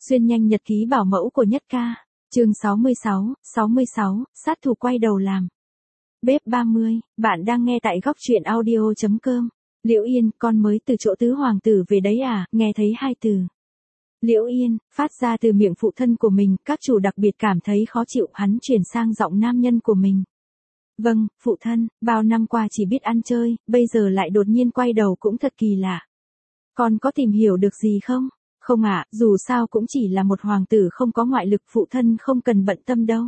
Xuyên nhanh nhật ký bảo mẫu của Nhất Ca. Chương 66, sát thủ quay đầu làm. Bếp 30, bạn đang nghe tại góc truyện audio.com. Liễu Yên, con mới từ chỗ tứ hoàng tử về đấy à, nghe thấy hai từ. Liễu Yên, phát ra từ miệng phụ thân của mình, các chủ đặc biệt cảm thấy khó chịu, hắn chuyển sang giọng nam nhân của mình. Vâng, phụ thân, bao năm qua chỉ biết ăn chơi, bây giờ lại đột nhiên quay đầu cũng thật kỳ lạ. Con có tìm hiểu được gì không? Không ạ, dù sao cũng chỉ là một hoàng tử không có ngoại lực, phụ thân không cần bận tâm đâu.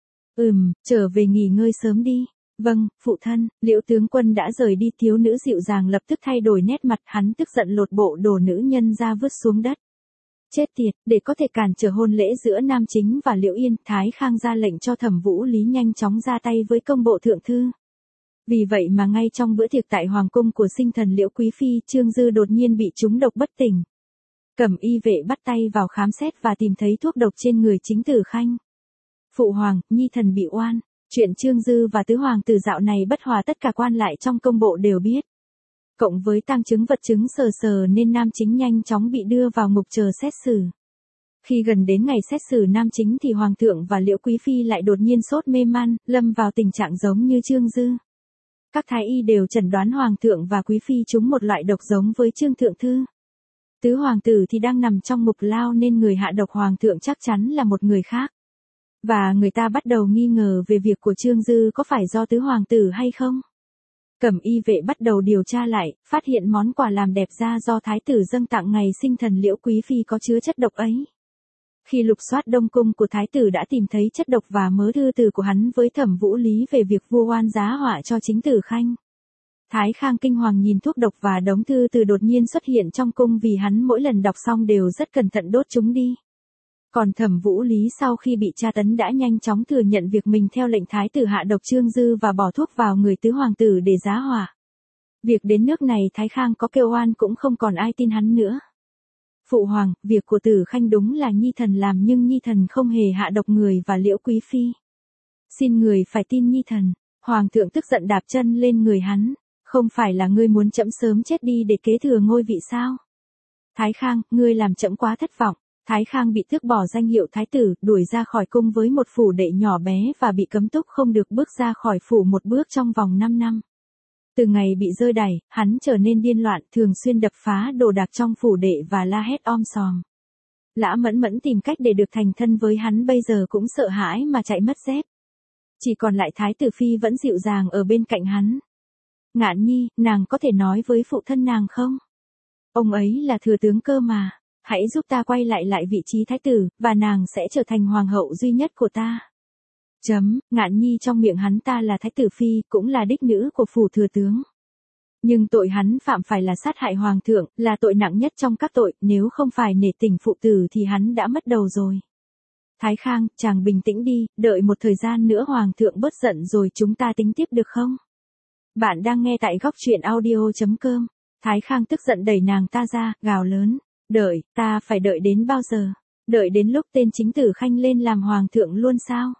Trở về nghỉ ngơi sớm đi. Vâng, phụ thân. Liễu tướng quân đã rời đi, thiếu nữ dịu dàng lập tức thay đổi nét mặt, hắn tức giận lột bộ đồ nữ nhân ra vứt xuống đất. Chết tiệt, để có thể cản trở hôn lễ giữa Nam Chính và Liễu Yên, Thái Khang ra lệnh cho Thẩm Vũ Lý nhanh chóng ra tay với công bộ thượng thư. Vì vậy mà ngay trong bữa tiệc tại hoàng cung của sinh thần Liễu Quý Phi, Trương Dư đột nhiên bị trúng độc bất tỉnh. Cẩm y vệ bắt tay vào khám xét và tìm thấy thuốc độc trên người Chính Tử Khanh. Phụ hoàng, nhi thần bị oan. Chuyện Trương Dư và tứ hoàng tử dạo này bất hòa tất cả quan lại trong công bộ đều biết. Cộng với tang chứng vật chứng sờ nên Nam Chính nhanh chóng bị đưa vào ngục chờ xét xử. Khi gần đến ngày xét xử Nam Chính thì hoàng thượng và Liễu Quý Phi lại đột nhiên sốt mê man, lâm vào tình trạng giống như Trương Dư. Các thái y đều chẩn đoán hoàng thượng và quý phi trúng một loại độc giống với Trương thượng thư. Tứ hoàng tử thì đang nằm trong ngục lao nên người hạ độc hoàng thượng chắc chắn là một người khác. Và người ta bắt đầu nghi ngờ về việc của Trương Dư có phải do tứ hoàng tử hay không. Cẩm y vệ bắt đầu điều tra lại, phát hiện món quà làm đẹp da do thái tử dâng tặng ngày sinh thần Liễu Quý Phi có chứa chất độc ấy. Khi lục soát đông cung của thái tử đã tìm thấy chất độc và mớ thư từ của hắn với Thẩm Vũ Lý về việc vua oan giá họa cho Chính Tử Khanh. Thái Khang kinh hoàng nhìn thuốc độc và đống thư từ đột nhiên xuất hiện trong cung vì hắn mỗi lần đọc xong đều rất cẩn thận đốt chúng đi. Còn Thẩm Vũ Lý sau khi bị tra tấn đã nhanh chóng thừa nhận việc mình theo lệnh thái tử hạ độc Trương Dư và bỏ thuốc vào người tứ hoàng tử để giá họa. Việc đến nước này Thái Khang có kêu oan cũng không còn ai tin hắn nữa. Phụ hoàng, việc của Tử Khanh đúng là nhi thần làm nhưng nhi thần không hề hạ độc người và Liễu Quý Phi. Xin người phải tin nhi thần. Hoàng thượng tức giận đạp chân lên người hắn. Không phải là ngươi muốn trẫm sớm chết đi để kế thừa ngôi vị sao? Thái Khang, ngươi làm trẫm quá thất vọng. Thái Khang bị tước bỏ danh hiệu thái tử, đuổi ra khỏi cung với một phủ đệ nhỏ bé và bị cấm túc không được bước ra khỏi phủ một bước trong vòng 5 năm. Từ ngày bị rơi đày, hắn trở nên điên loạn, thường xuyên đập phá đồ đạc trong phủ đệ và la hét om sòm. Lã Mẫn Mẫn tìm cách để được thành thân với hắn bây giờ cũng sợ hãi mà chạy mất dép. Chỉ còn lại Thái tử Phi vẫn dịu dàng ở bên cạnh hắn. Ngạn Nhi, nàng có thể nói với phụ thân nàng không? Ông ấy là thừa tướng cơ mà. Hãy giúp ta quay lại vị trí thái tử, và nàng sẽ trở thành hoàng hậu duy nhất của ta. Ngạn Nhi trong miệng hắn ta là thái tử phi, cũng là đích nữ của phủ thừa tướng. Nhưng tội hắn phạm phải là sát hại hoàng thượng, là tội nặng nhất trong các tội, nếu không phải nể tình phụ tử thì hắn đã mất đầu rồi. Thái Khang, chàng bình tĩnh đi, đợi một thời gian nữa hoàng thượng bớt giận rồi chúng ta tính tiếp được không? Bạn đang nghe tại góc truyện audio.com. Thái Khang tức giận đẩy nàng ta ra, gào lớn. Đợi, ta phải đợi đến bao giờ? Đợi đến lúc tên Chính Tử Khanh lên làm hoàng thượng luôn sao?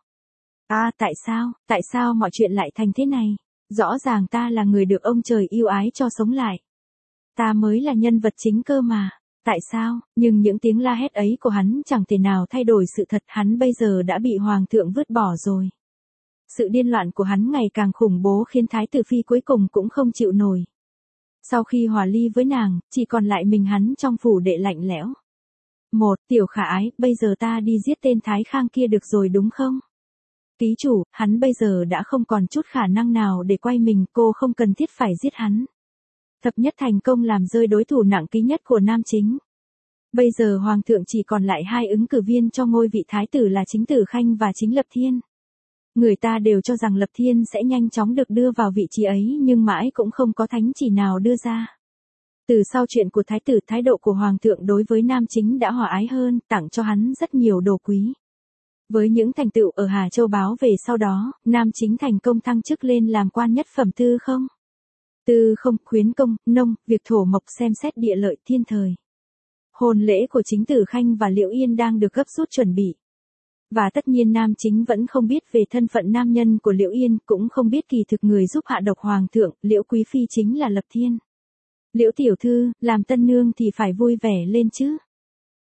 Tại sao mọi chuyện lại thành thế này? Rõ ràng ta là người được ông trời yêu ái cho sống lại. Ta mới là nhân vật chính cơ mà. Tại sao? Nhưng những tiếng la hét ấy của hắn chẳng thể nào thay đổi sự thật, hắn bây giờ đã bị hoàng thượng vứt bỏ rồi. Sự điên loạn của hắn ngày càng khủng bố khiến Thái tử Phi cuối cùng cũng không chịu nổi. Sau khi hòa ly với nàng, chỉ còn lại mình hắn trong phủ đệ lạnh lẽo. Tiểu khả ái, bây giờ ta đi giết tên Thái Khang kia được rồi đúng không? Ký chủ, hắn bây giờ đã không còn chút khả năng nào để quay mình, cô không cần thiết phải giết hắn. Thập nhất thành công làm rơi đối thủ nặng ký nhất của Nam Chính. Bây giờ hoàng thượng chỉ còn lại hai ứng cử viên cho ngôi vị thái tử là Chính Tử Khanh và Chính Lập Thiên. Người ta đều cho rằng Lập Thiên sẽ nhanh chóng được đưa vào vị trí ấy nhưng mãi cũng không có thánh chỉ nào đưa ra. Từ sau chuyện của thái tử, thái độ của hoàng thượng đối với Nam Chính đã hòa ái hơn, tặng cho hắn rất nhiều đồ quý. Với những thành tựu ở Hà Châu báo về sau đó, Nam Chính thành công thăng chức lên làm quan nhất phẩm tư không, khuyến công, nông, việc thổ mộc xem xét địa lợi thiên thời. Hôn lễ của Chính Tử Khanh và Liễu Yên đang được gấp rút chuẩn bị. Và tất nhiên Nam Chính vẫn không biết về thân phận nam nhân của Liễu Yên, cũng không biết kỳ thực người giúp hạ độc hoàng thượng, Liễu Quý Phi chính là Lập Thiên. Liễu tiểu thư, làm tân nương thì phải vui vẻ lên chứ.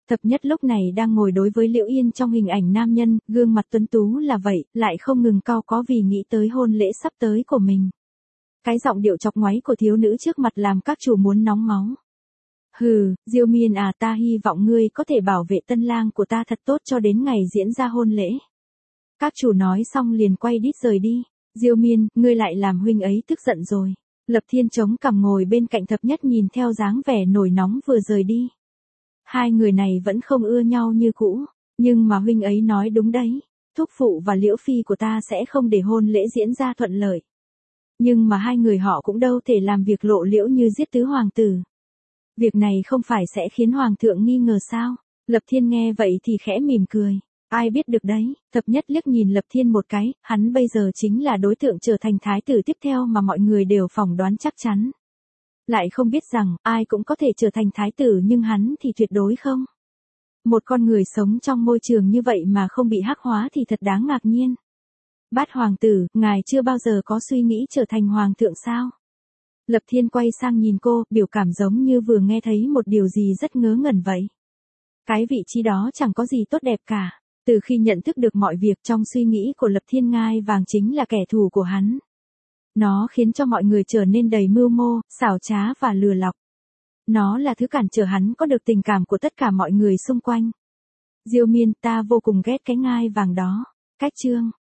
Thập nhất lúc này đang ngồi đối với Liễu Yên trong hình ảnh nam nhân, gương mặt tuấn tú là vậy, lại không ngừng cau có vì nghĩ tới hôn lễ sắp tới của mình. Cái giọng điệu chọc ngoáy của thiếu nữ trước mặt làm các chủ muốn nóng máu. Hừ, Diêu Miên à, ta hy vọng ngươi có thể bảo vệ tân lang của ta thật tốt cho đến ngày diễn ra hôn lễ. Các chủ nói xong liền quay đít rời đi. Diêu Miên, ngươi lại làm huynh ấy tức giận rồi. Lập Thiên chống cằm ngồi bên cạnh thập nhất nhìn theo dáng vẻ nổi nóng vừa rời đi. Hai người này vẫn không ưa nhau như cũ, nhưng mà huynh ấy nói đúng đấy. Thúc phụ và Liễu Phi của ta sẽ không để hôn lễ diễn ra thuận lợi. Nhưng mà hai người họ cũng đâu thể làm việc lộ liễu như giết tứ hoàng tử. Việc này không phải sẽ khiến hoàng thượng nghi ngờ sao? Lập Thiên nghe vậy thì khẽ mỉm cười. Ai biết được đấy, thập nhất liếc nhìn Lập Thiên một cái, hắn bây giờ chính là đối tượng trở thành thái tử tiếp theo mà mọi người đều phỏng đoán chắc chắn. Lại không biết rằng, ai cũng có thể trở thành thái tử nhưng hắn thì tuyệt đối không. Một con người sống trong môi trường như vậy mà không bị hắc hóa thì thật đáng ngạc nhiên. Bát hoàng tử, ngài chưa bao giờ có suy nghĩ trở thành hoàng thượng sao? Lập Thiên quay sang nhìn cô, biểu cảm giống như vừa nghe thấy một điều gì rất ngớ ngẩn vậy. Cái vị trí đó chẳng có gì tốt đẹp cả. Từ khi nhận thức được mọi việc trong suy nghĩ của Lập Thiên, ngai vàng chính là kẻ thù của hắn. Nó khiến cho mọi người trở nên đầy mưu mô, xảo trá và lừa lọc. Nó là thứ cản trở hắn có được tình cảm của tất cả mọi người xung quanh. Diêu Miên, ta vô cùng ghét cái ngai vàng đó. Cách chương